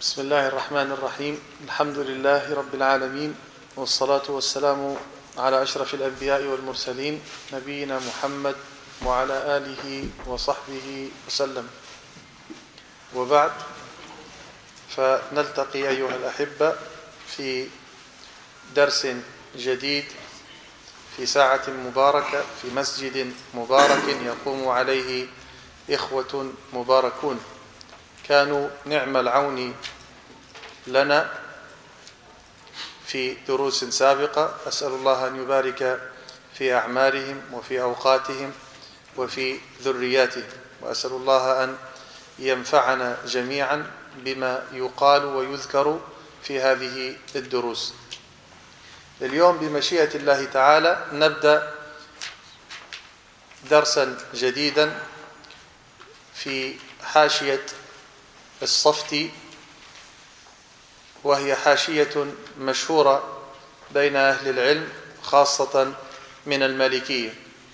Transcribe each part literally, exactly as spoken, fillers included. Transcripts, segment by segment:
بسم الله الرحمن الرحيم. الحمد لله رب العالمين، والصلاة والسلام على أشرف الأنبياء والمرسلين نبينا محمد وعلى آله وصحبه وسلم، وبعد، فنلتقي أيها الأحبة في درس جديد في ساعة مباركة في مسجد مبارك يقوم عليه إخوة مباركون كانوا نعم العون لنا في دروس سابقة. أسأل الله أن يبارك في أعمارهم وفي أوقاتهم وفي ذرياتهم، وأسأل الله أن ينفعنا جميعا بما يقال ويذكر في هذه الدروس. اليوم بمشيئة الله تعالى نبدأ درسا جديدا في حاشية الصفتي، وهي حاشية مشهورة بين أهل العلم خاصة من المالكية.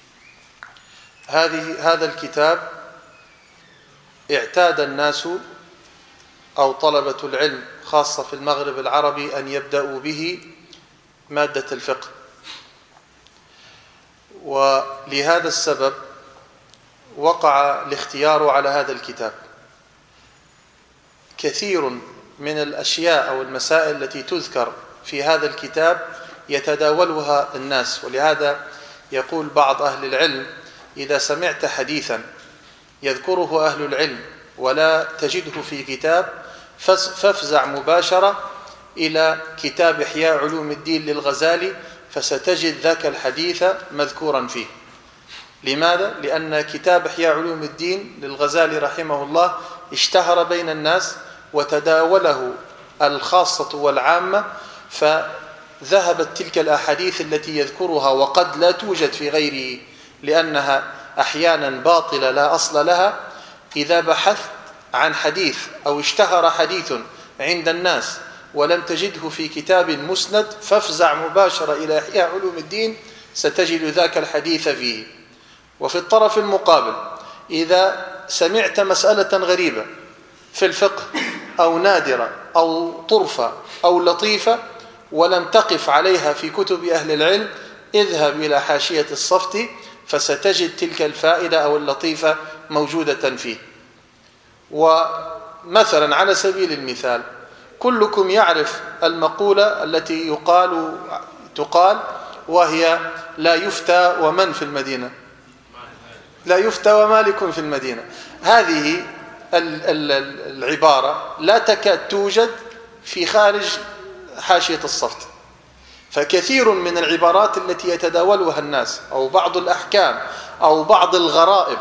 هذه هذا الكتاب اعتاد الناس أو طلبة العلم خاصة في المغرب العربي أن يبدأوا به مادة الفقه، ولهذا السبب وقع الاختيار على هذا الكتاب. كثير من الأشياء أو المسائل التي تذكر في هذا الكتاب يتداولها الناس، ولهذا يقول بعض أهل العلم: إذا سمعت حديثا يذكره أهل العلم ولا تجده في كتاب فافزع مباشرة إلى كتاب إحياء علوم الدين للغزالي، فستجد ذاك الحديث مذكورا فيه. لماذا؟ لأن كتاب إحياء علوم الدين للغزالي رحمه الله اشتهر بين الناس وتداوله الخاصة والعامة، فذهبت تلك الأحاديث التي يذكرها وقد لا توجد في غيره لأنها أحيانا باطلة لا أصل لها. إذا بحثت عن حديث أو اشتهر حديث عند الناس ولم تجده في كتاب مسند فافزع مباشرة إلى إحياء علوم الدين، ستجد ذاك الحديث فيه. وفي الطرف المقابل، إذا سمعت مسألة غريبة في الفقه أو نادرة أو طرفة أو لطيفة ولم تقف عليها في كتب أهل العلم، اذهب إلى حاشية الصفتي فستجد تلك الفائدة أو اللطيفة موجودة فيه. ومثلا على سبيل المثال، كلكم يعرف المقولة التي يقال تقال وهي: لا يفتى ومن في المدينة، لا يفتى ومالك في المدينة. هذه العبارة لا تكاد توجد في خارج حاشية الصفت. فكثير من العبارات التي يتداولها الناس أو بعض الأحكام أو بعض الغرائب،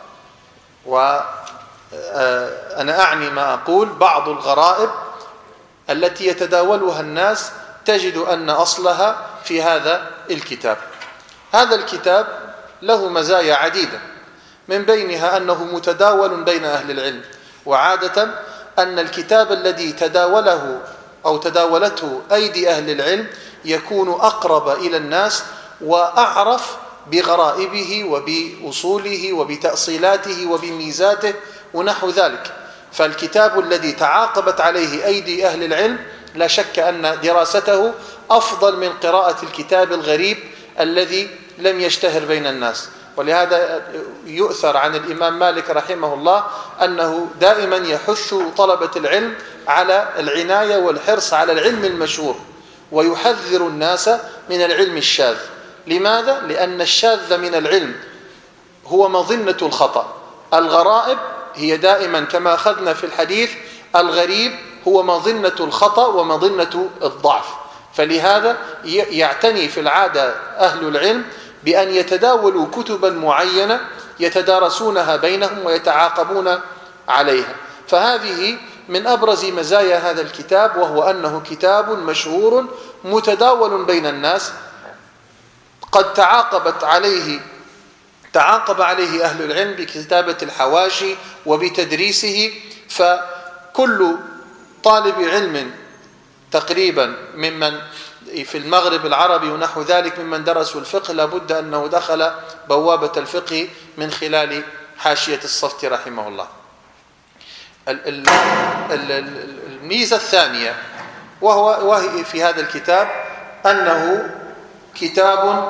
وأنا أعني ما أقول بعض الغرائب التي يتداولها الناس، تجد أن أصلها في هذا الكتاب. هذا الكتاب له مزايا عديدة، من بينها أنه متداول بين أهل العلم، وعادة أن الكتاب الذي تداوله أو تداولته أيدي أهل العلم يكون أقرب إلى الناس وأعرف بغرائبه وبأصوله وبتأصيلاته وبميزاته ونحو ذلك. فالكتاب الذي تعاقبت عليه أيدي أهل العلم لا شك أن دراسته أفضل من قراءة الكتاب الغريب الذي لم يشتهر بين الناس. ولهذا يؤثر عن الإمام مالك رحمه الله أنه دائما يحث طلبة العلم على العناية والحرص على العلم المشهور، ويحذر الناس من العلم الشاذ. لماذا؟ لأن الشاذ من العلم هو مظنة الخطأ. الغرائب هي دائما كما أخذنا في الحديث، الغريب هو مظنة الخطأ ومظنة الضعف. فلهذا يعتني في العادة أهل العلم بأن يتداولوا كتبا معينة يتدارسونها بينهم ويتعاقبون عليها. فهذه من أبرز مزايا هذا الكتاب، وهو أنه كتاب مشهور متداول بين الناس، قد تعاقبت عليه تعاقب عليه أهل العلم بكتابة الحواشي وبتدريسه. فكل طالب علم تقريبا ممن في المغرب العربي ونحو ذلك ممن درسوا الفقه لابد أنه دخل بوابة الفقه من خلال حاشية الصفت رحمه الله. الميزة الثانية وهو وهي في هذا الكتاب أنه كتاب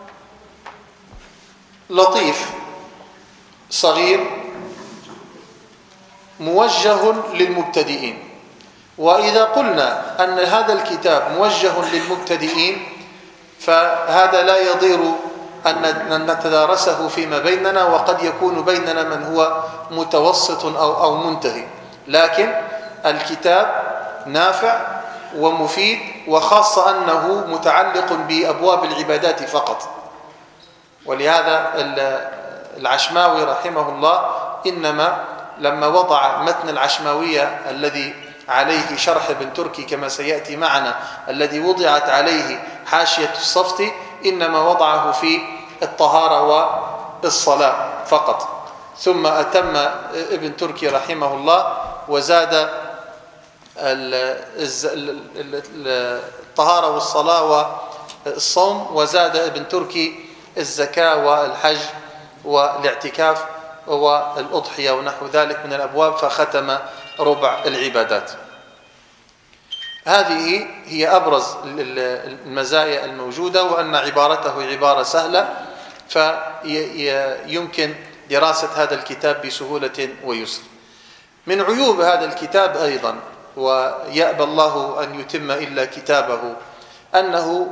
لطيف صغير موجه للمبتدئين. وإذا قلنا أن هذا الكتاب موجه للمبتدئين فهذا لا يضير أن نتدارسه فيما بيننا، وقد يكون بيننا من هو متوسط أو أو منتهي، لكن الكتاب نافع ومفيد، وخاصة أنه متعلق بأبواب العبادات فقط. ولهذا العشماوي رحمه الله إنما لما وضع متن العشماوية الذي عليه شرح ابن تركي كما سيأتي معنا، الذي وضعت عليه حاشية الصفتي، إنما وضعه في الطهارة والصلاة فقط، ثم أتم ابن تركي رحمه الله وزاد الطهارة والصلاة والصوم، وزاد ابن تركي الزكاة والحج والاعتكاف والأضحية ونحو ذلك من الأبواب، فختم ربع العبادات. هذه هي أبرز المزايا الموجودة، وأن عبارته عبارة سهلة فيمكن دراسة هذا الكتاب بسهولة ويسر. من عيوب هذا الكتاب أيضا، ويأبى الله أن يتم إلا كتابه، أنه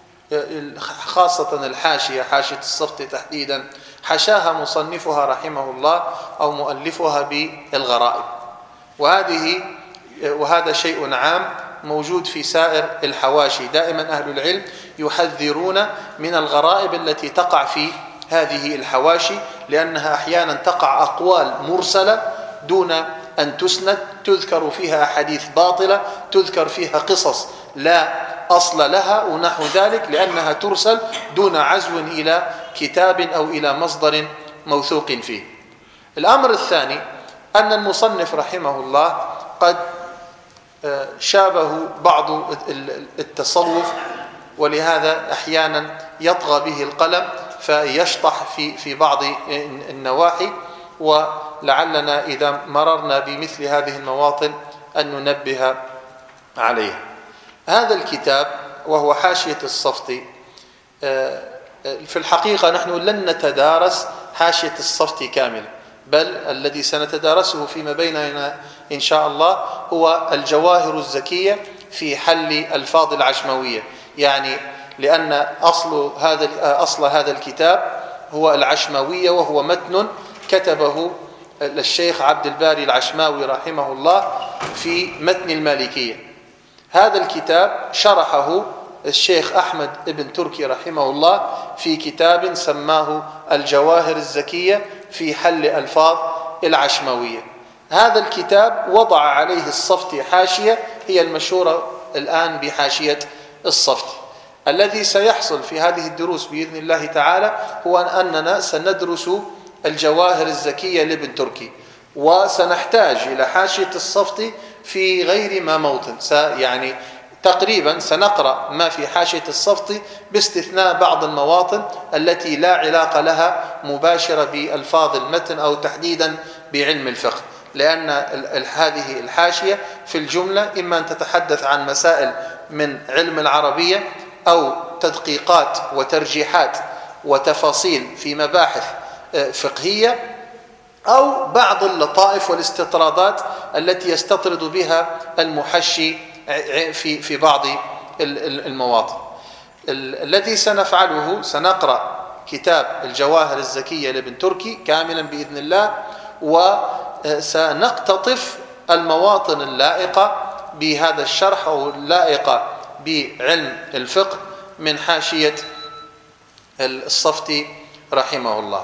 خاصة الحاشية، حاشية الصفت تحديدا، حشاها مصنفها رحمه الله أو مؤلفها بالغرائب، وهذه وهذا شيء عام موجود في سائر الحواشي. دائما أهل العلم يحذرون من الغرائب التي تقع في هذه الحواشي، لأنها أحيانا تقع أقوال مرسلة دون أن تسند، تذكر فيها أحاديث باطلة، تذكر فيها قصص لا أصل لها ونحو ذلك، لأنها ترسل دون عزو إلى كتاب أو إلى مصدر موثوق فيه. الأمر الثاني أن المصنف رحمه الله قد شابه بعض التصوف، ولهذا أحيانا يطغى به القلم فيشطح في في بعض النواحي، ولعلنا إذا مررنا بمثل هذه المواطن أن ننبه عليها. هذا الكتاب وهو حاشية الصفتي، في الحقيقة نحن لن نتدارس حاشية الصفتي كامل، بل الذي سنتدارسه فيما بيننا إن شاء الله هو الجواهر الزكية في حل ألفاظ العشماوية، يعني لأن أصل هذا أصل هذا الكتاب هو العشماوية، وهو متن كتبه الشيخ عبد الباري العشماوي رحمه الله في متن المالكية. هذا الكتاب شرحه الشيخ أحمد ابن تركي رحمه الله في كتاب سماه الجواهر الزكية في حل ألفاظ العشماوية. هذا الكتاب وضع عليه الصفتي حاشية هي المشهورة الآن بحاشية الصفتي. الذي سيحصل في هذه الدروس بإذن الله تعالى هو أننا سندرس الجواهر الزكية لابن تركي، وسنحتاج إلى حاشية الصفتي في غير ما موطن، يعني تقريبا سنقرأ ما في حاشية الصفتي باستثناء بعض المواطن التي لا علاقة لها مباشرة بألفاظ المتن أو تحديدا بعلم الفقه، لأن هذه الحاشية في الجملة إما أن تتحدث عن مسائل من علم العربية أو تدقيقات وترجيحات وتفاصيل في مباحث فقهية، أو بعض اللطائف والاستطرادات التي يستطرد بها المحشي في في بعض المواطن. الذي سنفعله سنقرأ كتاب الجواهر الزكية لابن تركي كاملا بإذن الله، وسنقتطف المواطن اللائقة بهذا الشرح أو اللائقة بعلم الفقه من حاشية الصفتي رحمه الله.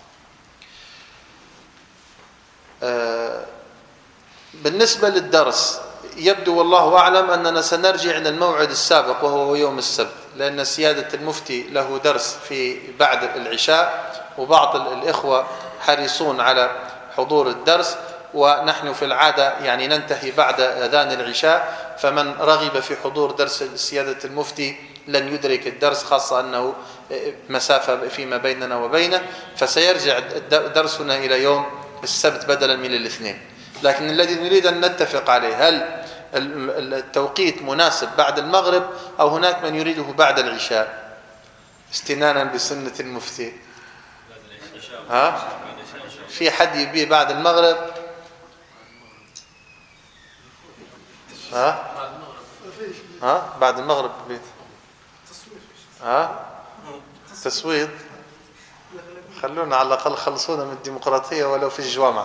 بالنسبة للدرس يبدو والله أعلم أننا سنرجع إلى الموعد السابق وهو يوم السبت، لأن سيادة المفتي له درس في بعد العشاء، وبعض الإخوة حريصون على حضور الدرس، ونحن في العادة يعني ننتهي بعد أذان العشاء، فمن رغب في حضور درس سيادة المفتي لن يدرك الدرس، خاصة أنه مسافة فيما بيننا وبينه، فسيرجع درسنا إلى يوم السبت بدلا من الاثنين. لكن الذي نريد أن نتفق عليه هل التوقيت مناسب بعد المغرب أو هناك من يريده بعد العشاء استنانا بسنة المفتي؟ ها؟ في حد يبيه بعد المغرب؟ ها؟ ها؟ بعد المغرب ببيت ها؟ تسويد؟ خلونا على الأقل خلصونا من الديمقراطية ولو في الجوامع.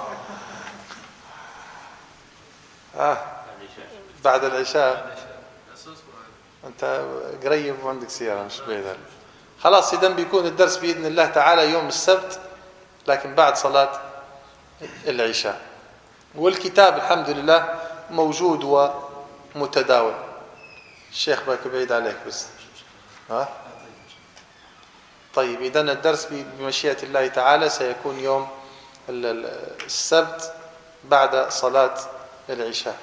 ها؟ بعد العشاء أنت قريب وعندك سيارة مش بعيد. خلاص إذن بيكون الدرس بإذن الله تعالى يوم السبت لكن بعد صلاة العشاء. والكتاب الحمد لله موجود ومتداول. الشيخ باك بعيد عليك بس. ها؟ طيب إذن الدرس بمشيئة الله تعالى سيكون يوم السبت بعد صلاة العشاء.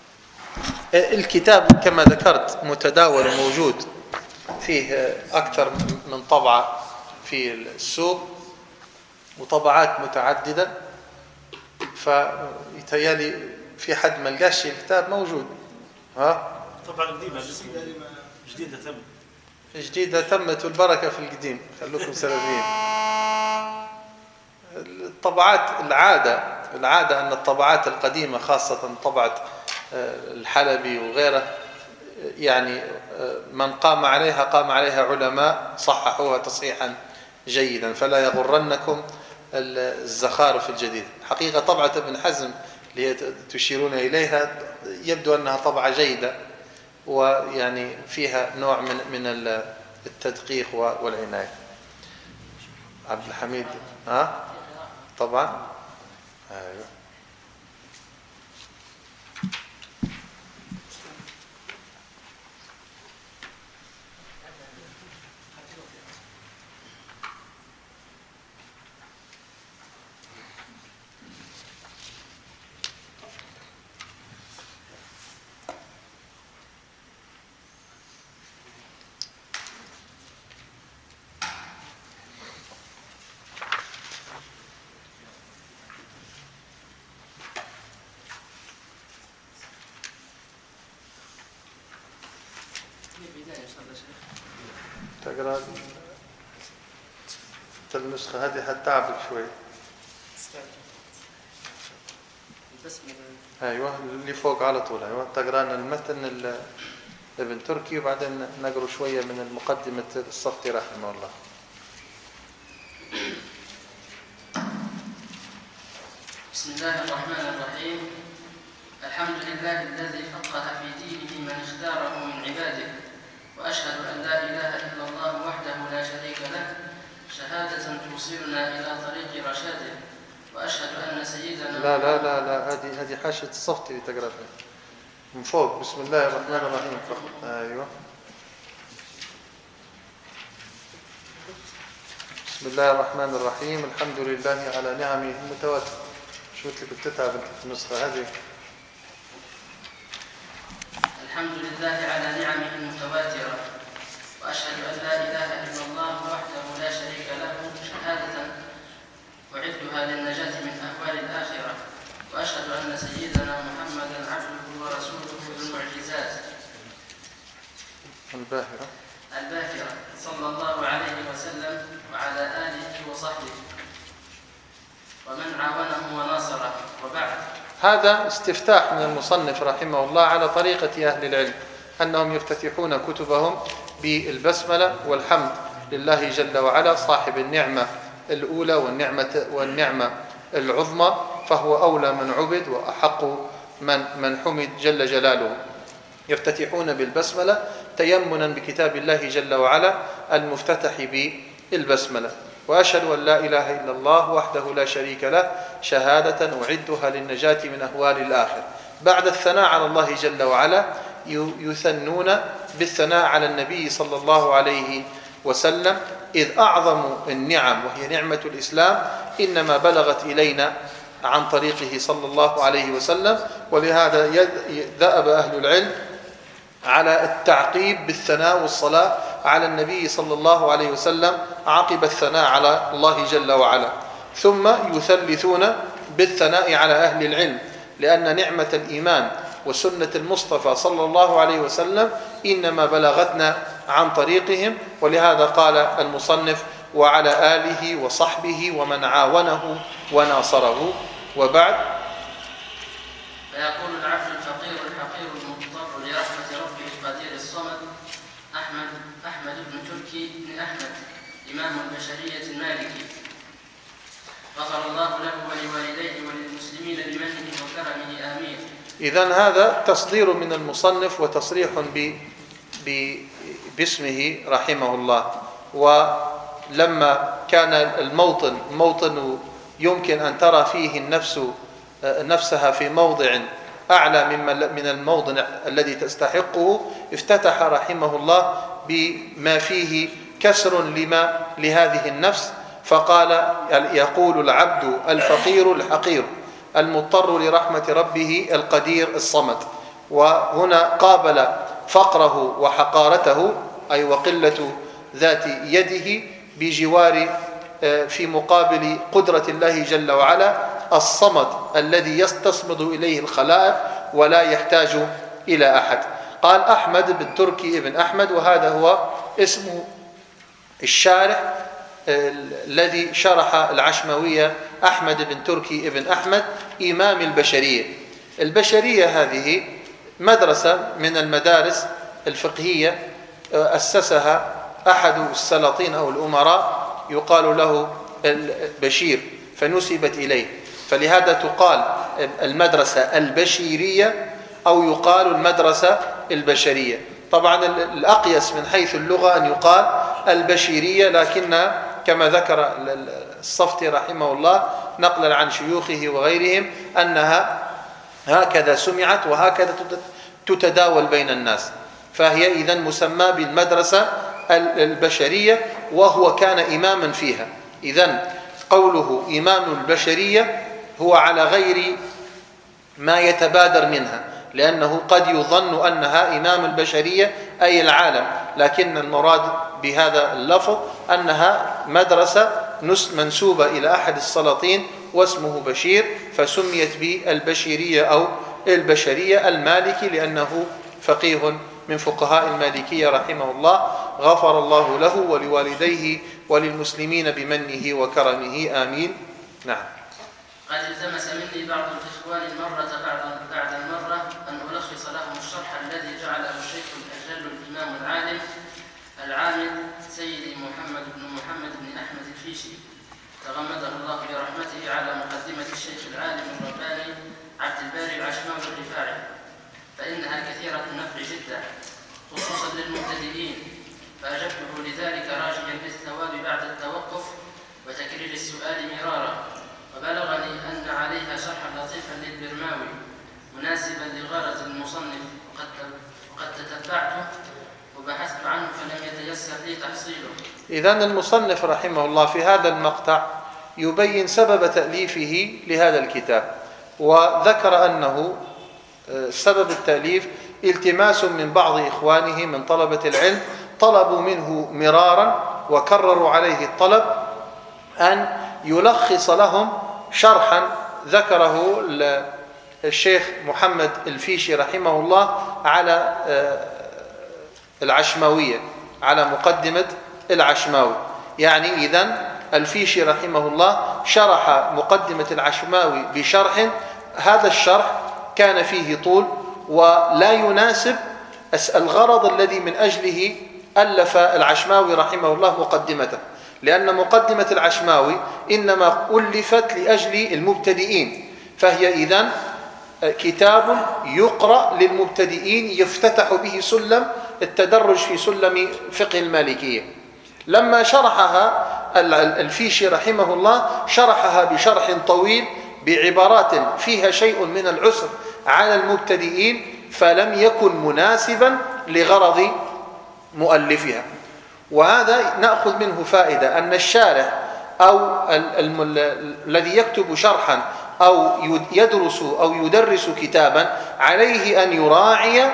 الكتاب كما ذكرت متداول وموجود، فيه أكثر من طبعة في السوق وطبعات متعددة، فيتهيألي في حد ما لقاش الكتاب موجود. ها؟ طبعا قديمة جديدة تم جديدة تمت والبركة في القديم، خلوكم سلفيين. الطبعات العادة العادة أن الطبعات القديمة خاصة طبعة الحلبي وغيره يعني من قام عليها قام عليها علماء صححوها تصحيحا جيدا، فلا يغرنكم الزخارف الجديدة. حقيقة طبعة ابن حزم اللي تشيرون إليها يبدو أنها طبعة جيدة ويعني فيها نوع من من التدقيق والعناية. عبد الحميد ها طبعا ايوه تقرأ النسخة هذه حتعبك شوي. أيوة اللي فوق على طول. أيوة تقرأنا المتن ابن تركي وبعدين نقرأ شوية من المقدمة الصفتي رحمه الله. بسم الله الرحمن الرحيم. الحمد لله الذي فقه في دينه من اختاره من عباده، وأشهد أن لا إله إلا الله وحده لا شريك له شهادة توصلنا إلى طريق رشاده، وأشهد أن سيدنا لا لا لا لا هذه هذه حاشية الصفتي اللي تقرأ من فوق. بسم الله الرحمن الرحيم. أيوة بسم الله الرحمن الرحيم. الحمد لله على نعمه المتواترة. شو اللي كنت تتعب انت في النسخة هذه؟ الحمد لله على نعمه المتواترة، وأشهد أن لا إله إلا الله وحده لا شريك له شهادة أعدها للنجاة من أهوال الآخرة، وأشهد أن سيدنا محمدا عبده ورسوله ذو المعجزات الباهرة الباهرة صلى الله عليه وسلم وعلى آله وصحبه ومن عاونه وناصره، وبعد. هذا استفتاح من المصنف رحمه الله على طريقة أهل العلم أنهم يفتتحون كتبهم بالبسملة والحمد لله جل وعلا صاحب النعمة الأولى والنعمة, والنعمة العظمى، فهو أولى من عبد وأحق من, من حمد جل جلاله. يفتتحون بالبسملة تيمنا بكتاب الله جل وعلا المفتتح بالبسملة. وأشهد أن لا إله إلا الله وحده لا شريك له شهادة أعدها للنجاة من أهوال الآخر. بعد الثناء على الله جل وعلا يثنون بالثناء على النبي صلى الله عليه وسلم، إذ أعظم النعم وهي نعمة الإسلام إنما بلغت إلينا عن طريقه صلى الله عليه وسلم. ولهذا ذهب أهل العلم على التعقيب بالثناء والصلاة على النبي صلى الله عليه وسلم عقب الثناء على الله جل وعلا، ثم يثلثون بالثناء على أهل العلم لأن نعمة الإيمان وسنة المصطفى صلى الله عليه وسلم إنما بلغتنا عن طريقهم، ولهذا قال المصنف: وعلى آله وصحبه ومن عاونه وناصره. وبعد: فيقول العبد الفقير الحقير المضطر لرحمة ربه القدير الصمد أحمد أحمد بن تركي بن أحمد إمام البشرية المالكي، غفر الله له ولوالديه وللمسلمين بمنه وكرمه آمين. إذن هذا تصدير من المصنف وتصريح ب... ب... باسمه رحمه الله. ولما كان الموطن موطن يمكن أن ترى فيه النفس نفسها في موضع أعلى من الموضع الذي تستحقه، افتتح رحمه الله بما فيه كسر لما لهذه النفس، فقال: يقول العبد الفقير الحقير المضطر لرحمة ربه القدير الصمد. وهنا قابل فقره وحقارته، أي وقلة ذات يده، بجوار في مقابل قدرة الله جل وعلا الصمد الذي يستصمد إليه الخلائق ولا يحتاج إلى أحد. قال: أحمد بن تركي ابن أحمد، وهذا هو اسم الشارح الذي شرح العشموية، أحمد بن تركي ابن أحمد إمام البشرية. البشرية هذه مدرسة من المدارس الفقهية أسسها أحد السلاطين أو الأمراء يقال له البشير، فنسبت إليه، فلهذا تقال المدرسة البشيرية أو يقال المدرسة البشرية. طبعا الأقيس من حيث اللغة أن يقال البشيرية، لكن كما ذكر الصفتي رحمه الله نقلا عن شيوخه وغيرهم أنها هكذا سمعت وهكذا تتداول بين الناس، فهي إذن مسمى بالمدرسة البشرية، وهو كان إماما فيها. إذن قوله إمام البشرية هو على غير ما يتبادر منها، لأنه قد يظن أنها إمام البشرية أي العالم، لكن المراد بهذا اللفظ أنها مدرسة منسوبة إلى أحد السلاطين واسمه بشير، فسميت بالبشيرية أو البشرية المالكي، لأنه فقيه من فقهاء المالكية رحمه الله، غفر الله له ولوالديه وللمسلمين بمنه وكرمه آمين. نعم. قد التمس مني بعض الإخوان المرة بعد بعد المرة أن ألخص لهم الشرح الذي جعله الشيخ الأجل الإمام العالم العامل سيدي محمد بن محمد بن أحمد الفيشي، تغمده الله برحمته، على مقدمة الشيخ العالم الرباني عبد الباري العشماوي الرفاعي، فإنها كثيرة النفع جدا خصوصا للمبتدئين، فأجبته لذلك راجيا بالثواب بعد التوقف وتكرير السؤال مرارا. وبلغني أن عليها شرحا لطيفا للبرماوي مناسبا لغرض المصنف، وقد وقد تتبعته وبحثت عنه فلم يتيسر لي تحصيله. إذن المصنف رحمه الله في هذا المقطع يبين سبب تأليفه لهذا الكتاب، وذكر أنه سبب التأليف التماس من بعض إخوانه من طلبة العلم، طلبوا منه مرارا وكرروا عليه الطلب أن يلخص لهم شرحا ذكره الشيخ محمد الفيشي رحمه الله على العشماوية، على مقدمة العشماوي. يعني إذن الفيشي رحمه الله شرح مقدمة العشماوي بشرح، هذا الشرح كان فيه طول ولا يناسب الغرض الذي من أجله ألف العشماوي رحمه الله مقدمته، لأن مقدمة العشماوي إنما ألفت لأجل المبتدئين، فهي إذن كتاب يقرأ للمبتدئين يفتتح به سلم التدرج في سلم فقه المالكية. لما شرحها الفيشي رحمه الله شرحها بشرح طويل بعبارات فيها شيء من العسر على المبتدئين، فلم يكن مناسبا لغرض مؤلفها. وهذا نأخذ منه فائدة أن الشارح أو الذي يكتب شرحا أو يدرس أو يدرس كتابا عليه أن يراعي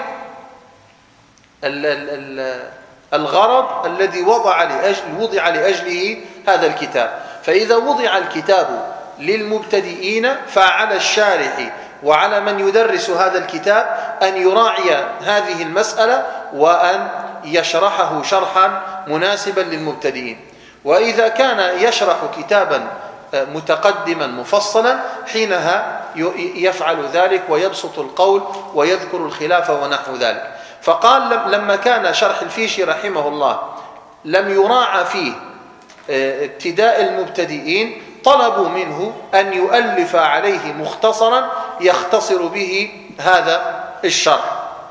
الغرض الذي وضع لأجل وضع لأجله هذا الكتاب. فإذا وضع الكتاب للمبتدئين فعلى الشارح وعلى من يدرس هذا الكتاب أن يراعي هذه المسألة وأن يشرحه شرحا مناسبا للمبتدئين. وإذا كان يشرح كتابا متقدما مفصلا حينها يفعل ذلك ويبسط القول ويذكر الخلاف ونحو ذلك. فقال لما كان شرح الفيشي رحمه الله لم يراعى فيه ابتداء المبتدئين طلبوا منه أن يؤلف عليه مختصرا يختصر به هذا الشرح.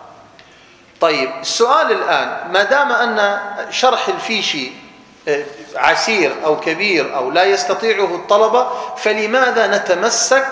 طيب السؤال الآن، ما دام أن شرح الفيشي عسير أو كبير أو لا يستطيعه الطلبة، فلماذا نتمسك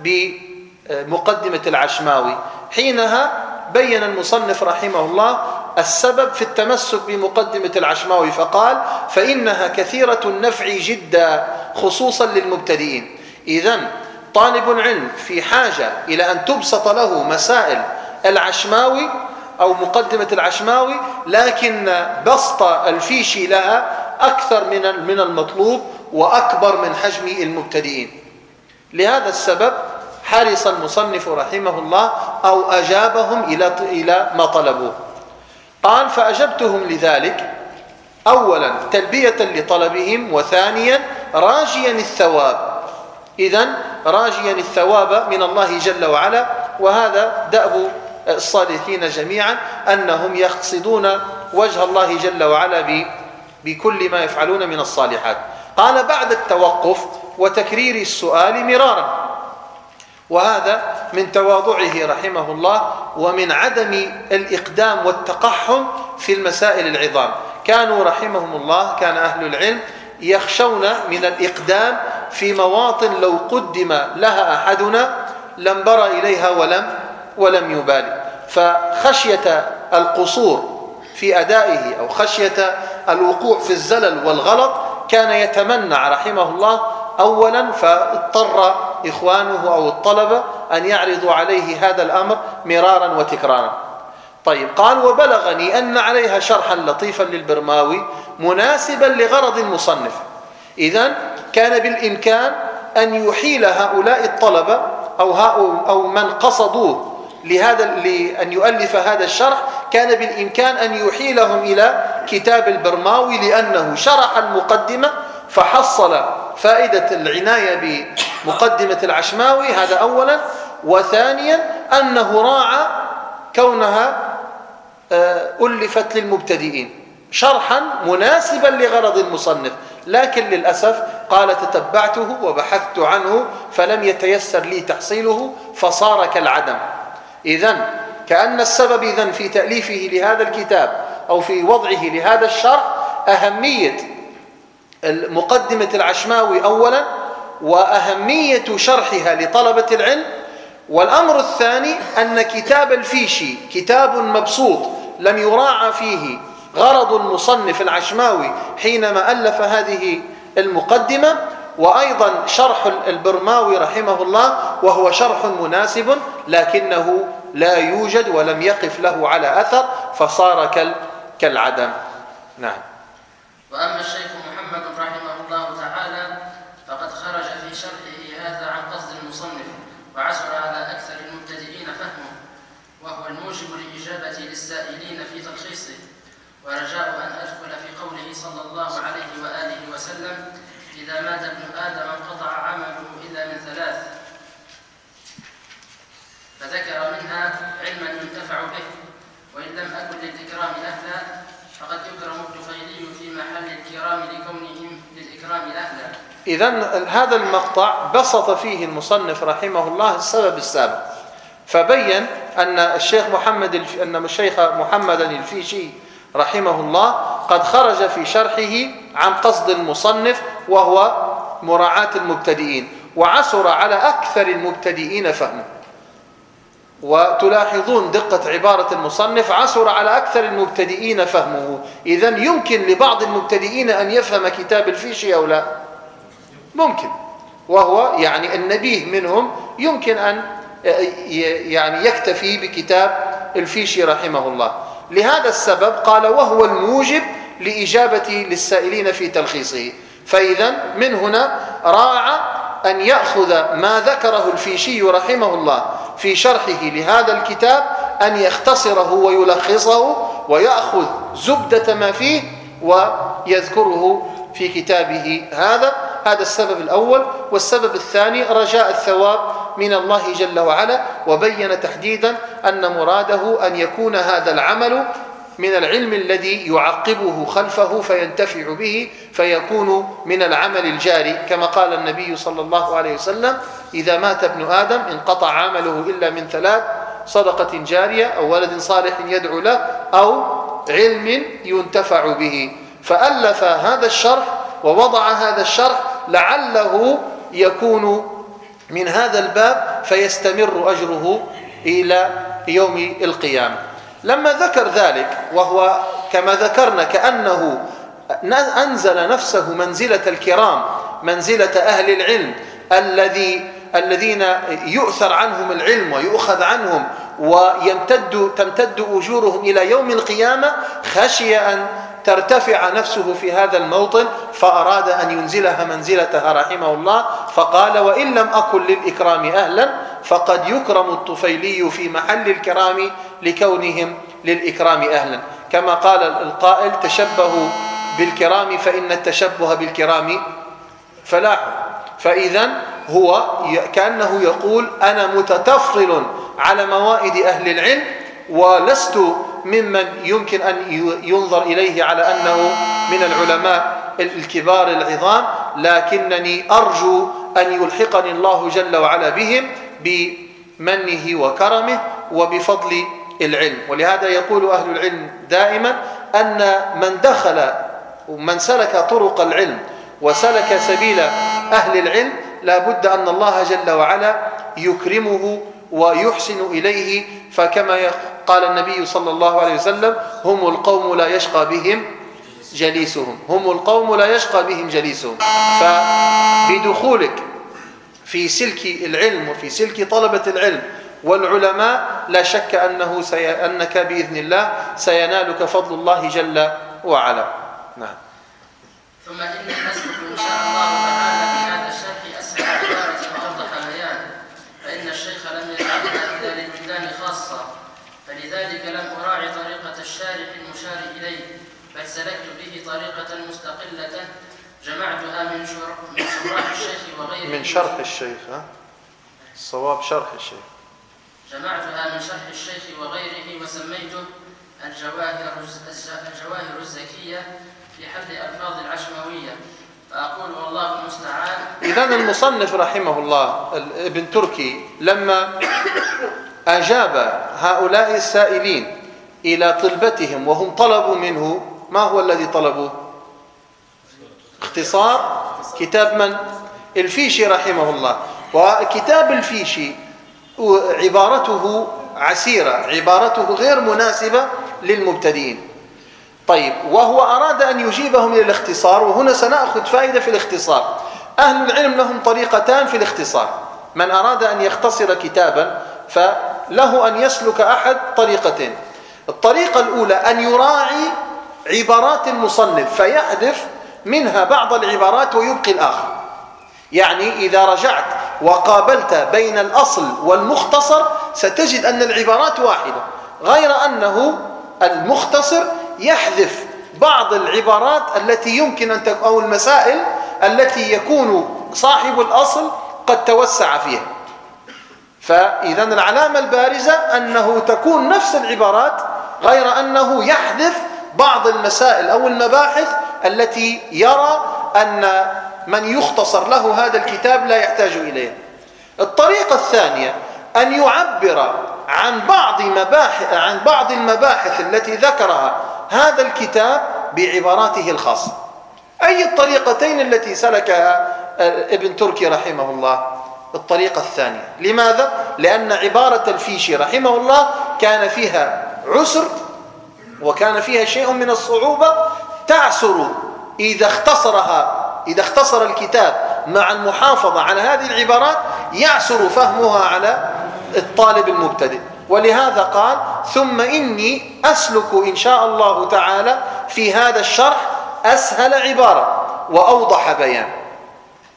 بمقدمة العشماوي؟ حينها بين المصنف رحمه الله السبب في التمسك بمقدمة العشماوي، فقال فإنها كثيرة النفع جدا خصوصا للمبتدئين. إذن طالب العلم في حاجة إلى أن تبسط له مسائل العشماوي أو مقدمة العشماوي، لكن بسط الفيشي لها أكثر من من المطلوب وأكبر من حجم المبتدئين. لهذا السبب حرص المصنف رحمه الله أو أجابهم إلى إلى ما طلبوه. قال فأجبتهم لذلك أولا تلبية لطلبهم، وثانيا راجيا الثواب. إذن راجيا الثواب من الله جل وعلا، وهذا دأب الصالحين جميعا أنهم يقصدون وجه الله جل وعلا بكل ما يفعلون من الصالحات. قال بعد التوقف وتكرير السؤال مرارا، وهذا من تواضعه رحمه الله ومن عدم الإقدام والتقحم في المسائل العظام. كانوا رحمهم الله كان أهل العلم يخشون من الإقدام في مواطن لو قدم لها أحدنا لم بر إليها ولم ولم يبالي. فخشية القصور في أدائه أو خشية الوقوع في الزلل والغلط كان يتمنع رحمه الله أولا، فاضطر إخوانه أو الطلبة أن يعرضوا عليه هذا الأمر مرارا وتكرارا. طيب قال وبلغني أن عليها شرحا لطيفا للبرماوي مناسبا لغرض المصنف. إذن كان بالإمكان أن يحيل هؤلاء الطلبة أو, أو من قصدوه لهذا لأن يؤلف هذا الشرح، كان بالإمكان أن يحيلهم إلى كتاب البرماوي، لأنه شرح المقدمة فحصل فائدة العناية بمقدمة العشماوي، هذا أولا. وثانيا أنه راعى كونها ألفت للمبتدئين شرحا مناسبا لغرض المصنف. لكن للأسف قال تتبعته وبحثت عنه فلم يتيسر لي تحصيله فصار كالعدم. إذن كأن السبب إذن في تأليفه لهذا الكتاب أو في وضعه لهذا الشرح أهمية مقدمة العشماوي أولا، وأهمية شرحها لطلبة العلم. والأمر الثاني أن كتاب الفيشي كتاب مبسوط لم يراعى فيه غرض المصنف العشماوي حينما ألف هذه المقدمة، وأيضا شرح البرماوي رحمه الله وهو شرح مناسب لكنه لا يوجد ولم يقف له على أثر فصار كالعدم. نعم. وأما الشيخ محمد رحمه الله تعالى فقد خرج في شرحه هذا عن قصد المصنف وعسر على أكثر المبتدئين فهمه، وهو الموجب لإجابة للسائلين في تلخيصه. ورجاء أن أدخل في قوله صلى الله عليه وآله وسلم إذا مات ابن آدم انقطع عمله إلا من ثلاث، فذكر منها علما ينتفع به، وإن لم أكن للإكرام أهلا فقد يكرم الطفيلي في محل الكرام لكونهم للإكرام أهلا. إذن هذا المقطع بسط فيه المصنف رحمه الله السبب السابق، فبين أن الشيخ محمد الف... أن الشيخ محمد الفيشي رحمه الله قد خرج في شرحه عن قصد المصنف وهو مراعاة المبتدئين، وعسر على أكثر المبتدئين فهمه. وتلاحظون دقة عبارة المصنف عسر على أكثر المبتدئين فهمه. إذن يمكن لبعض المبتدئين أن يفهم كتاب الفيشي أو لا؟ ممكن، وهو يعني النبيه منهم يمكن أن يعني يكتفي بكتاب الفيشي رحمه الله. لهذا السبب قال وهو الموجب لإجابة للسائلين في تلخيصه. فإذا من هنا راعى أن يأخذ ما ذكره الفيشي رحمه الله في شرحه لهذا الكتاب، أن يختصره ويلخصه ويأخذ زبدة ما فيه ويذكره في كتابه هذا. هذا السبب الأول. والسبب الثاني رجاء الثواب من الله جل وعلا، وبين تحديدا أن مراده أن يكون هذا العمل من العلم الذي يعقبه خلفه فينتفع به، فيكون من العمل الجاري، كما قال النبي صلى الله عليه وسلم: إذا مات ابن آدم انقطع عمله إلا من ثلاث: صدقة جارية، أو ولد صالح يدعو له، أو علم ينتفع به. فألف هذا الشرح ووضع هذا الشرح لعله يكون من هذا الباب فيستمر أجره إلى يوم القيامة. لما ذكر ذلك، وهو كما ذكرنا كأنه أنزل نفسه منزلة الكرام، منزلة أهل العلم الذي الذين يؤثر عنهم العلم ويؤخذ عنهم ويمتد تمتد أجورهم إلى يوم القيامة، خشي أن ترتفع نفسه في هذا الموطن، فأراد أن ينزلها منزلتها رحمه الله، فقال: وإن لم أكن للإكرام أهلا فقد يكرم الطفيلي في محل الكرام لكونهم للإكرام أهلا. كما قال القائل: تشبهوا بالكرام فإن التشبه بالكرام فلاح. فإذا هو كأنه يقول: أنا متطفل على موائد أهل العلم، ولست ممن يمكن أن ينظر إليه على أنه من العلماء الكبار العظام، لكنني أرجو أن يلحقني الله جل وعلا بهم بمنه وكرمه وبفضل العلم. ولهذا يقول أهل العلم دائما أن من دخل ومن سلك طرق العلم وسلك سبيل أهل العلم لا بد أن الله جل وعلا يكرمه ويحسن إليه. فكما قال النبي صلى الله عليه وسلم: هم القوم لا يشقى بهم جليسهم هم القوم لا يشقى بهم جليسهم. فبدخولك في سلك العلم وفي سلك طلبة العلم والعلماء لا شك أنه سي... أنك بإذن الله سينالك فضل الله جل وعلا. نعم. ثم إني أسلك إن شاء الله تعالى في هذا الشرح أسهل عبارة وأوضح بيان، فإن الشيخ لم يجعلنا إلا للبلدان خاصة، فلذلك لم أراعي طريقة الشارح المشار إليه، بل سلكت به طريقة مستقلة جمعتها من شرح الشيخ وغيره. من شرح الشيخ، ها؟ الصواب شرح الشيخ. جمعتها من شرح الشيخ وغيره وسميته الجواهر الجواهر الزكية في حل ألفاظ العشموية، فأقول والله المستعان. إذن المصنف رحمه الله ابن تركي لما أجاب هؤلاء السائلين إلى طلبتهم وهم طلبوا منه، ما هو الذي طلبوا؟ اختصار كتاب من؟ الفيشي رحمه الله. وكتاب الفيشي عبارته عسيرة، عبارته غير مناسبة للمبتدئين. طيب، وهو أراد أن يجيبهم إلى الاختصار، وهنا سنأخذ فائدة في الاختصار. أهل العلم لهم طريقتان في الاختصار. من أراد أن يختصر كتابا فله أن يسلك أحد طريقتين. الطريقة الأولى أن يراعي عبارات المصنف فيحذف منها بعض العبارات ويبقي الآخر. يعني إذا رجعت وقابلت بين الأصل والمختصر ستجد أن العبارات واحدة، غير أنه المختصر يحذف بعض العبارات التي يمكن أن تكون، أو المسائل التي يكون صاحب الأصل قد توسع فيها. فإذا العلامة البارزة أنه تكون نفس العبارات، غير أنه يحذف بعض المسائل أو المباحث التي يرى أن من يختصر له هذا الكتاب لا يحتاج إليه. الطريقة الثانية أن يعبر عن بعض مباحث عن بعض المباحث التي ذكرها هذا الكتاب بعباراته الخاصة. أي الطريقتين التي سلكها ابن تركي رحمه الله؟ الطريقة الثانية. لماذا؟ لأن عبارة الفيشي رحمه الله كان فيها عسر وكان فيها شيء من الصعوبة، تعسر إذا اختصرها إذا اختصر الكتاب مع المحافظة على هذه العبارات يعسر فهمها على الطالب المبتدئ. ولهذا قال: ثم إني أسلك إن شاء الله تعالى في هذا الشرح أسهل عبارة وأوضح بيان.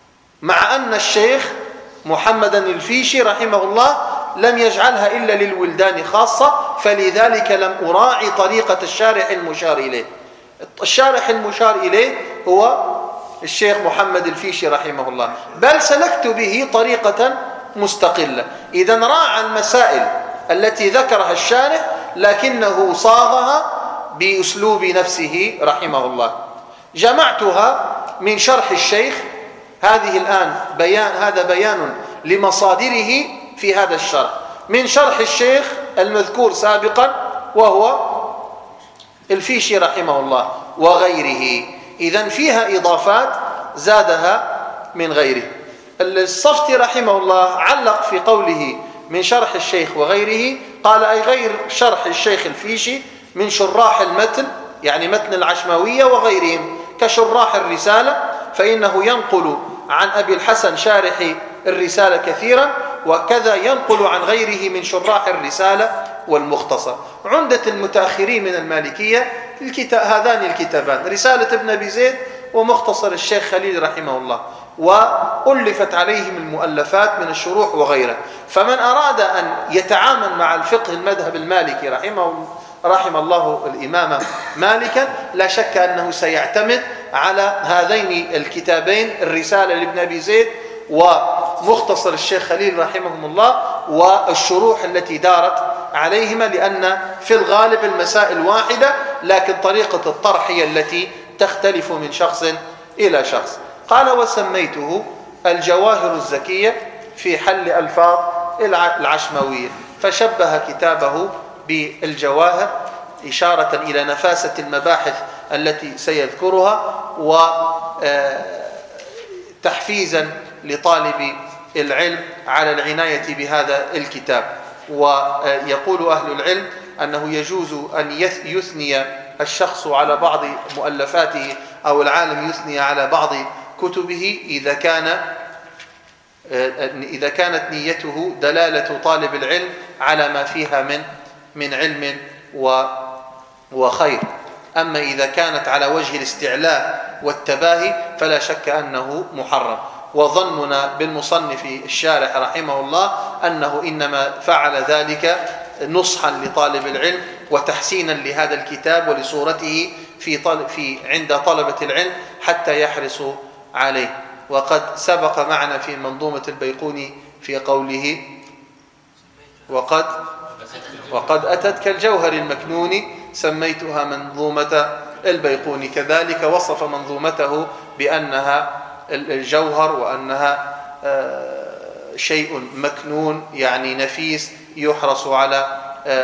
مع أن الشيخ محمد الفيشي رحمه الله لم يجعلها إلا للولدان خاصة، فلذلك لم أراعي طريقة الشارح المشار إليه. الشارح المشار إليه هو الشيخ محمد الفيشي رحمه الله، بل سلكت به طريقة مستقلة. إذن راعى المسائل التي ذكرها الشارح لكنه صاغها بأسلوب نفسه رحمه الله. جمعتها من شرح الشيخ، هذه الآن بيان، هذا بيان لمصادره في هذا الشرح، من شرح الشيخ المذكور سابقا وهو الفيشي رحمه الله وغيره. إذن فيها إضافات زادها من غيره. الصفتي رحمه الله علق في قوله من شرح الشيخ وغيره، قال أي غير شرح الشيخ الفيشي من شراح المتن، يعني متن العشماوية وغيرهم كشراح الرسالة، فإنه ينقل عن أبي الحسن شارح الرسالة كثيرا، وكذا ينقل عن غيره من شراح الرسالة والمختصر. عمدة المتأخرين من المالكية الكتاب، هذان الكتابان، رسالة ابن أبي زيد ومختصر الشيخ خليل رحمه الله، وألفت عليهم المؤلفات من الشروح وغيرها. فمن أراد أن يتعامل مع الفقه المذهب المالكي رحمه رحم الله الإمام مالكا، لا شك أنه سيعتمد على هذين الكتابين، الرسالة لابن أبي زيد ومختصر الشيخ خليل رحمهم الله، والشروح التي دارت عليهما، لأن في الغالب المسائل واحدة، لكن طريقة الطرح هي التي تختلف من شخص إلى شخص. قال وسميته الجواهر الزكية في حل ألفاظ العشماوية، فشبه كتابه بالجواهر إشارة إلى نفاسة المباحث التي سيذكرها، وتحفيزا لطالب العلم على العناية بهذا الكتاب. ويقول أهل العلم أنه يجوز أن يثني الشخص على بعض مؤلفاته أو العالم يثني على بعض كتبه إذا كان إذا كانت نيته دلالة طالب العلم على ما فيها من من علم وخير. أما إذا كانت على وجه الاستعلاء والتباهي فلا شك أنه محرم. وظننا بالمصنف الشارح رحمه الله أنه إنما فعل ذلك نصحا لطالب العلم وتحسينا لهذا الكتاب ولصورته في طل... في عند طلبة العلم حتى يحرصوا عليه. وقد سبق معنا في منظومة البيقوني في قوله وقد وقد أتت كالجوهر المكنون سميتها منظومة البيقوني. كذلك وصف منظومته بأنها الجوهر وأنها شيء مكنون يعني نفيس يحرص على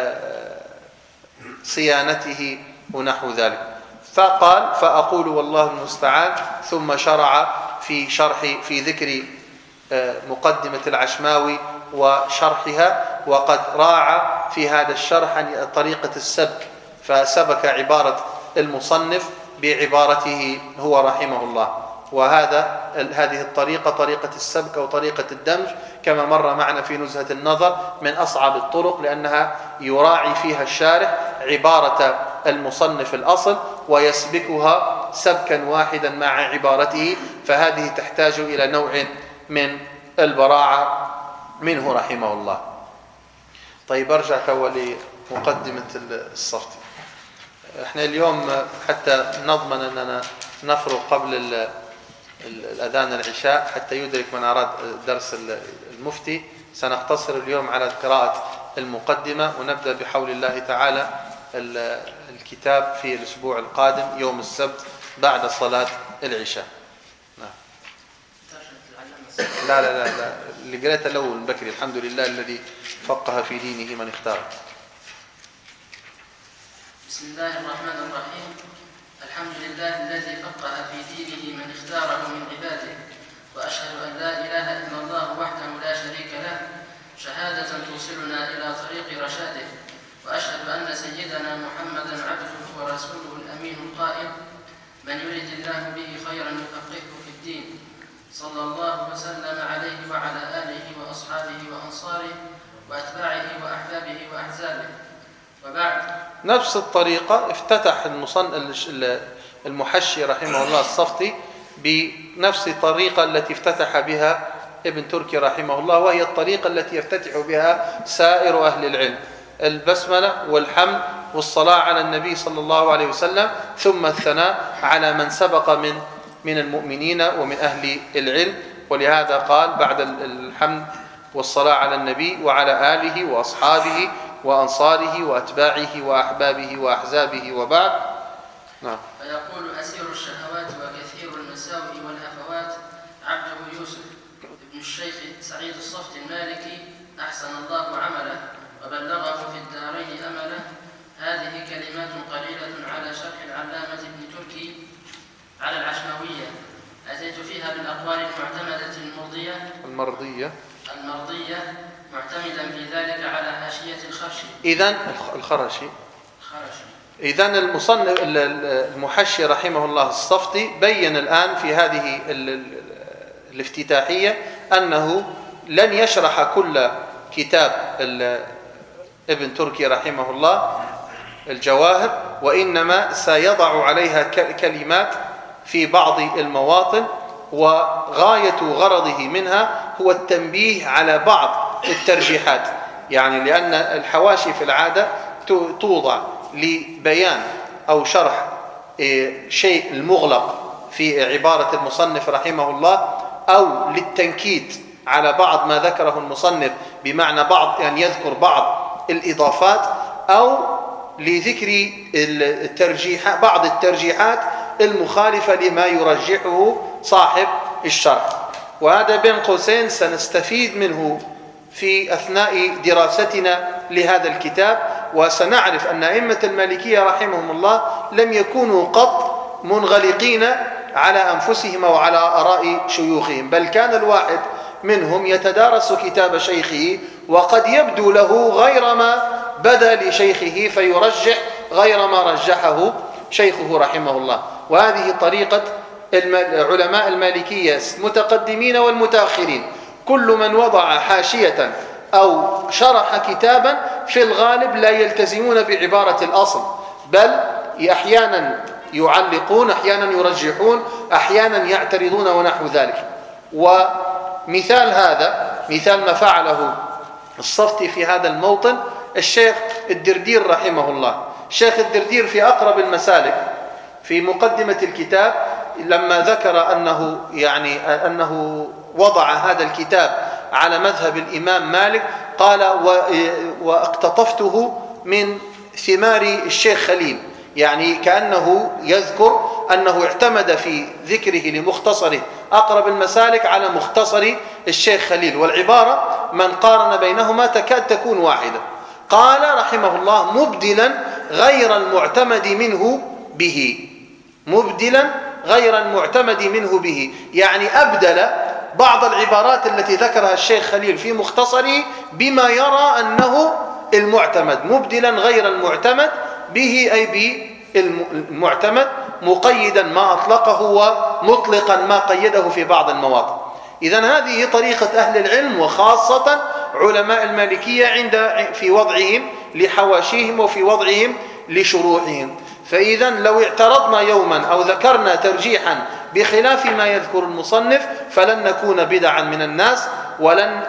صيانته ونحو ذلك. فقال فأقول والله المستعان، ثم شرع في شرح في ذكر مقدمة العشماوي وشرحها، وقد راعى في هذا الشرح طريقة السبك، فسبك عبارة المصنف بعبارته هو رحمه الله. وهذا هذه الطريقة طريقة السبك أو طريقة الدمج كما مر معنا في نزهة النظر من أصعب الطرق، لأنها يراعي فيها الشارح عبارة المصنف الأصل ويسبكها سبكا واحدا مع عبارته، فهذه تحتاج إلى نوع من البراعة منه رحمه الله. طيب أرجع أول لمقدمة الصفتي. احنا اليوم حتى نضمن أننا نفرغ قبل الأذان العشاء حتى يدرك من أراد درس المفتي، سنقتصر اليوم على قراءة المقدمة، ونبدأ بحول الله تعالى الكتاب في الأسبوع القادم يوم السبت بعد صلاة العشاء. نعم. لا لا لا, لا. اللي قريته الأول بكري، الحمد لله الذي فقه في دينه من اختاره. بسم الله الرحمن الرحيم. الحمد لله الذي فقه في دينه من اختاره من عباده، وأشهد أن لا إله إلا الله وحده لا شريك له شهادة توصلنا إلى طريق رشاده، وأشهد أن سيدنا محمدا عبده ورسوله الأمين القائل من يرد الله به خيرا يفقهه في الدين، صلى الله وسلم عليه وعلى آله وأصحابه وأنصاره وأتباعه وأحبابه وأحزابه، وبعد. نفس الطريقة افتتح المحشي رحمه الله الصفتي بنفس الطريقة التي افتتح بها ابن تركي رحمه الله، وهي الطريقة التي يفتتح بها سائر أهل العلم: البسملة والحمد والصلاة على النبي صلى الله عليه وسلم، ثم الثناء على من سبق من من المؤمنين ومن أهل العلم. ولهذا قال بعد الحمد والصلاة على النبي وعلى آله وأصحابه وأنصاره وأتباعه وأحبابه وأحزابه وبعد. نعم. فيقول أسير الشهوات وكثير المساوئ والهفوات عبده يوسف ابن الشيخ سعيد الصفت المالكي أحسن الله عمله وبلغه في الدارين أمله. هذه كلمات قليلة على شرح العلامة ابن تركي على العشماوية، أتيت فيها بالأقوال المعتمدة المرضية المرضية المرضية معتمدا في ذلك على حاشية الخرشي. إذن الخرشي خرشي إذن المصنف المحشي رحمه الله الصفتي بين الآن في هذه الافتتاحية أنه لن يشرح كل كتاب ابن تركي رحمه الله الجواهر، وإنما سيضع عليها كلمات في بعض المواطن، وغاية غرضه منها هو التنبيه على بعض الترجيحات. يعني لأن الحواشي في العادة توضع لبيان أو شرح شيء المغلق في عبارة المصنف رحمه الله، أو للتنكيد على بعض ما ذكره المصنف، بمعنى بعض يعني يذكر بعض الإضافات، أو لذكر الترجيح بعض الترجيحات المخالفة لما يرجحه صاحب الشرح. وهذا بين قوسين سنستفيد منه في أثناء دراستنا لهذا الكتاب، وسنعرف أن أئمة المالكية رحمهم الله لم يكونوا قط منغلقين على أنفسهم وعلى آراء شيوخهم، بل كان الواحد منهم يتدارس كتاب شيخه وقد يبدو له غير ما بدا لشيخه فيرجح غير ما رجحه شيخه رحمه الله. وهذه طريقة علماء المالكية المتقدمين والمتأخرين. كل من وضع حاشية أو شرح كتابا في الغالب لا يلتزمون بعبارة الأصل، بل أحيانا يعلقون، أحيانا يرجحون، أحيانا يعترضون ونحو ذلك. ومثال هذا مثال ما فعله الصفتي في هذا الموطن الشيخ الدردير رحمه الله. الشيخ الدردير في أقرب المسالك في مقدمة الكتاب لما ذكر أنه يعني أنه وضع هذا الكتاب على مذهب الإمام مالك، قال واقتطفته من ثمار الشيخ خليل، يعني كأنه يذكر أنه اعتمد في ذكره لمختصره أقرب المسالك على مختصر الشيخ خليل، والعبارة من قارن بينهما تكاد تكون واحدة. قال رحمه الله مبدلا غير المعتمد منه به، مبدلا غير المعتمد منه به، يعني أبدل بعض العبارات التي ذكرها الشيخ خليل في مختصره بما يرى أنه المعتمد، مبدلا غير المعتمد به أي بالمعتمد، مقيدا ما أطلقه ومطلقا ما قيده في بعض المواطن. إذن هذه طريقة أهل العلم وخاصة علماء المالكية عند في وضعهم لحواشيهم وفي وضعهم لشروحهم. فإذا لو اعترضنا يوما أو ذكرنا ترجيحا بخلاف ما يذكر المصنف فلن نكون بدعا من الناس، ولن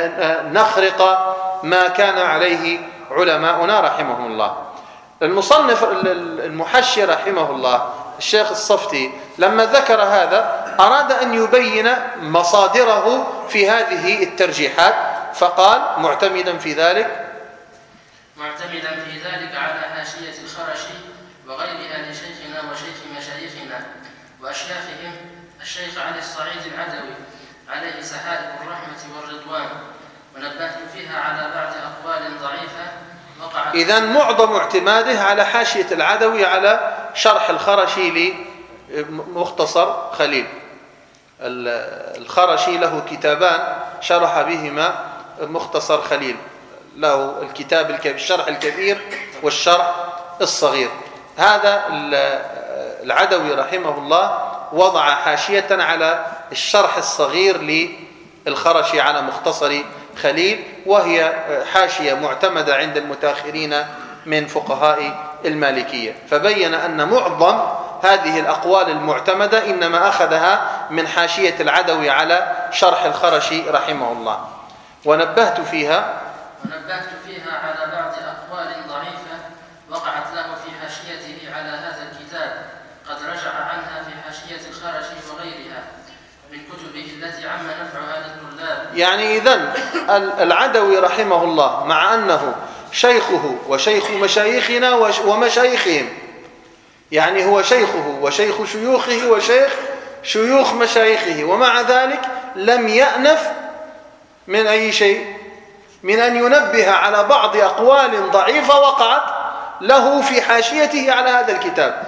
نخرق ما كان عليه علماؤنا رحمهم الله. المصنف المحشي رحمه الله الشيخ الصفتي لما ذكر هذا أراد أن يبين مصادره في هذه الترجيحات، فقال معتمدا في ذلك معتمدا في ذلك على حاشية الخرشي وغيرها لشيخنا وشيخ مشايخنا وأشياخهم الشيخ علي الصعيد العدوي عليه سحائب الرحمة والرضوان، ونبهت فيها على بعض أقوال ضعيفة وقعت. إذن معظم اعتماده على حاشية العدوي على شرح الخرشي لمختصر خليل. الخرشي له كتابان شرح بهما مختصر خليل، له الكتاب الشرح الكبير والشرح الصغير. هذا العدوي رحمه الله وضع حاشية على الشرح الصغير للخرشي على مختصر خليل، وهي حاشية معتمدة عند المتأخرين من فقهاء المالكية. فبين أن معظم هذه الأقوال المعتمدة إنما أخذها من حاشية العدوي على شرح الخرشي رحمه الله. ونبهت فيها ونبهت فيها على بعض أقوال ضعيفة وقعت له في حاشيته على هذا الكتاب، قد رجع عنها في حاشية الخرشي وغيرها من كتبه التي عم نفعها للطلاب. يعني إذن العدوي رحمه الله مع أنه شيخه وشيخ مشايخنا ومشايخهم، يعني هو شيخه وشيخ شيوخه وشيخ شيوخ مشايخه، ومع ذلك لم يأنف من أي شيء؟ من أن ينبه على بعض أقوال ضعيفة وقعت له في حاشيته على هذا الكتاب،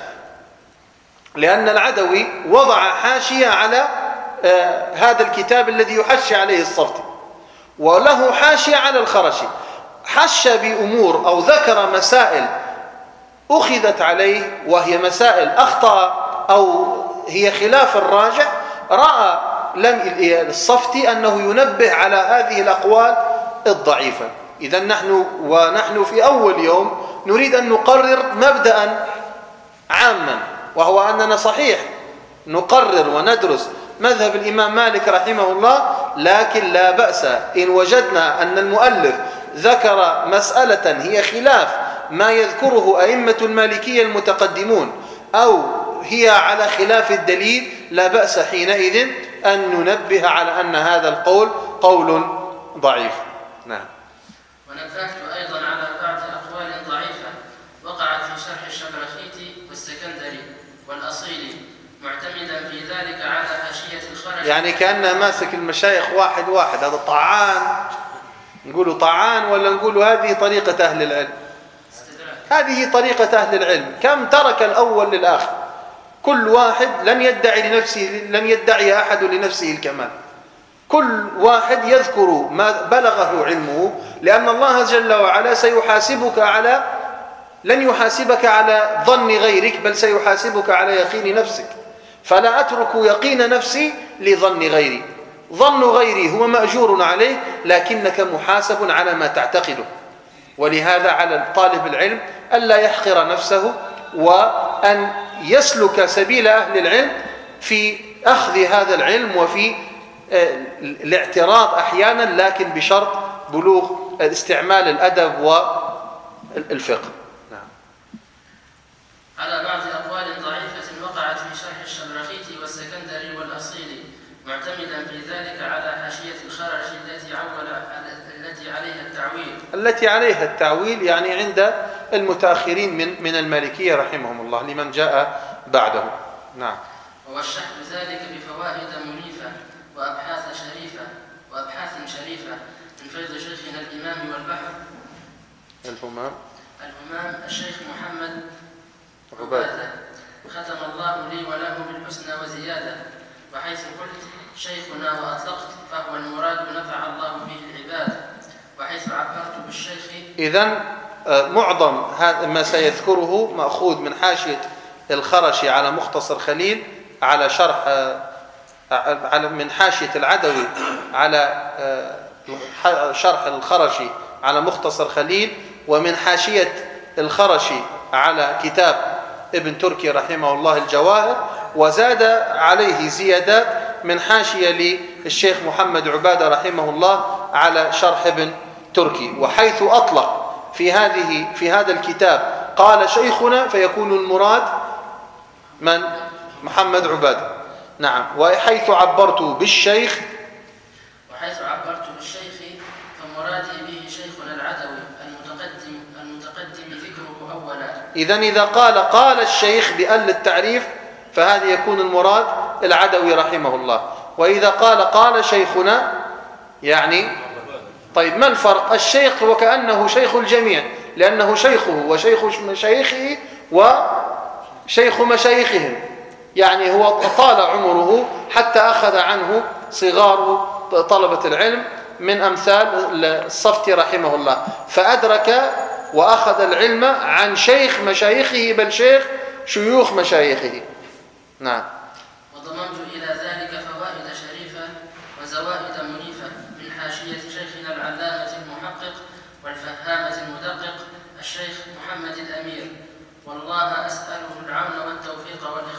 لأن العدوي وضع حاشية على آه هذا الكتاب الذي يحشي عليه الصفتي، وله حاشية على الخرشي، حش بأمور أو ذكر مسائل أخذت عليه وهي مسائل أخطأ أو هي خلاف الراجح، رأى لم الصفتي أنه ينبه على هذه الأقوال الضعيفة. إذا نحن ونحن في أول يوم نريد أن نقرر مبدأ عاما، وهو أننا صحيح نقرر وندرس مذهب الإمام مالك رحمه الله، لكن لا بأس إن وجدنا أن المؤلف ذكر مسألة هي خلاف ما يذكره أئمة المالكية المتقدمون أو هي على خلاف الدليل، لا بأس حينئذ أن ننبه على أن هذا القول قول ضعيف. نعم. ونبهت أيضا على بعض أقوال ضعيفة وقعت في شرح الشبرخيتي والسكندري والأصيلي معتمدا في ذلك على حاشية الخرج. يعني كأنه ماسك المشايخ واحد واحد، هذا طعان نقولوا طعان ولا نقولوا هذه طريقة أهل العلم؟ هذه طريقة أهل العلم. كم ترك الأول للآخر، كل واحد لن يدعي لنفسه لن يدعي أحد لنفسه الكمال، كل واحد يذكر ما بلغه علمه، لأن الله جل وعلا سيحاسبك على لن يحاسبك على ظن غيرك، بل سيحاسبك على يقين نفسك، فلا أترك يقين نفسي لظن غيري. ظن غيري هو مأجور عليه، لكنك محاسب على ما تعتقده. ولهذا على طالب العلم ألا يحقر نفسه، وأن يسلك سبيل أهل العلم في أخذ هذا العلم وفي الاعتراض أحيانا، لكن بشرط بلوغ استعمال الأدب والفقه. نعم. على بعض أقوال ضعيفة وقعت في شرح الشبرخيتي والسكندري والأصيلي معتمدا في ذلك على حاشية الخرج التي عول التي عليها التعويل التي عليها التعويل يعني عند المتأخرين من من المالكية رحمهم الله لمن جاء بعده. نعم. ووشحت ذلك بفوائد منيفة وأبحاث شريفة وأبحاث شريفة من فيض شيخنا الإمام والبحر الهمام الهمام الشيخ محمد عبادة، ختم الله لي وله بالحسنى وزيادة. وحيث قلت شيخنا وأطلقت فهو المراد نفع الله به العباد، وحيث عبرت بالشيخ. إذن معظم هذا ما سيذكره مأخوذ من حاشية الخرشي على مختصر خليل، على شرح على من حاشية العدوي على شرح الخرشي على مختصر خليل، ومن حاشية الخرشي على كتاب ابن تركي رحمه الله الجواهر، وزاد عليه زيادات من حاشية للشيخ محمد عبادة رحمه الله على شرح ابن تركي. وحيث أطلق في هذه في هذا الكتاب قال شيخنا، فيكون المراد من؟ محمد عبادة. نعم. وحيث عبرت بالشيخ وحيث عبرت بالشيخ فمرادي به شيخنا العدوي المتقدم المتقدم ذكره أولا. إذن إذا قال قال الشيخ بأل التعريف فهذا يكون المراد العدوي رحمه الله. وإذا قال قال شيخنا يعني طيب ما الفرق؟ الشيخ وكأنه شيخ الجميع، لأنه شيخه وشيخ مشايخه وشيخ مشايخهم، يعني هو طال عمره حتى أخذ عنه صغار طلبة العلم من أمثال الصفتي رحمه الله، فأدرك وأخذ العلم عن شيخ مشايخه بل شيخ شيوخ مشايخه. نعم. وضممت إلى ذلك فوائد شريفة وزوائد منيفة من حاشية شيخنا العلامة المحقق والفهامة المدقق الشيخ محمد الأمير، والله أسأله العون والتوفيق والهداية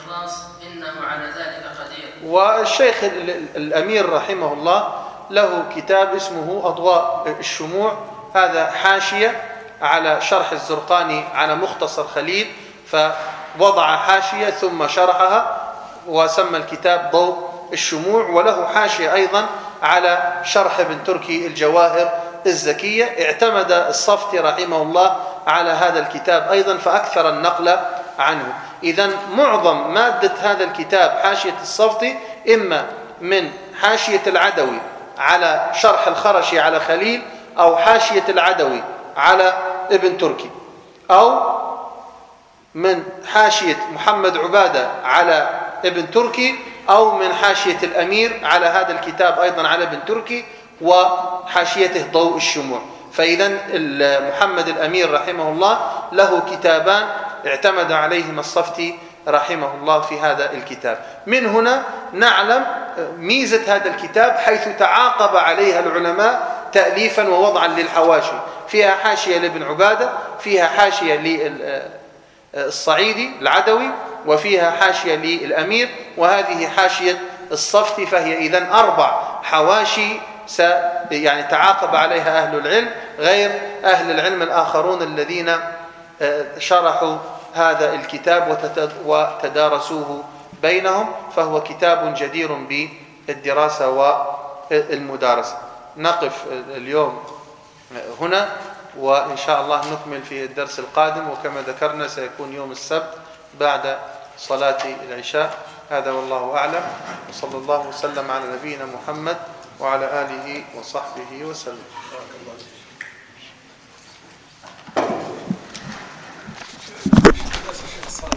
والشيخ الأمير رحمه الله له كتاب اسمه أضواء الشموع، هذا حاشية على شرح الزرقاني على مختصر خليل، فوضع حاشية ثم شرحها وسمى الكتاب ضوء الشموع. وله حاشية أيضا على شرح ابن تركي الجواهر الزكية. اعتمد الصفتي رحمه الله على هذا الكتاب أيضا فأكثر النقل عنه. إذن معظم مادة هذا الكتاب حاشية الصفتي إما من حاشية العدوي على شرح الخرشي على خليل، أو حاشية العدوي على ابن تركي، أو من حاشية محمد عبادة على ابن تركي، أو من حاشية الأمير على هذا الكتاب أيضا على ابن تركي وحاشيته ضوء الشموع. فإذا محمد الأمير رحمه الله له كتابان اعتمد عليهما الصفتي رحمه الله في هذا الكتاب. من هنا نعلم ميزة هذا الكتاب حيث تعاقب عليها العلماء تأليفا ووضعا للحواشي، فيها حاشية لابن عبادة، فيها حاشية للصعيدي العدوي، وفيها حاشية للأمير، وهذه حاشية الصفتي. فهي إذن أربع حواشي يعني تعاقب عليها أهل العلم غير أهل العلم الآخرون الذين شرحوا هذا الكتاب وتدارسوه بينهم، فهو كتاب جدير بالدراسة والمدارسة. نقف اليوم هنا، وإن شاء الله نكمل في الدرس القادم، وكما ذكرنا سيكون يوم السبت بعد صلاة العشاء. هذا والله أعلم، وصلى الله وسلم على نبينا محمد وعلى آله وصحبه وسلم.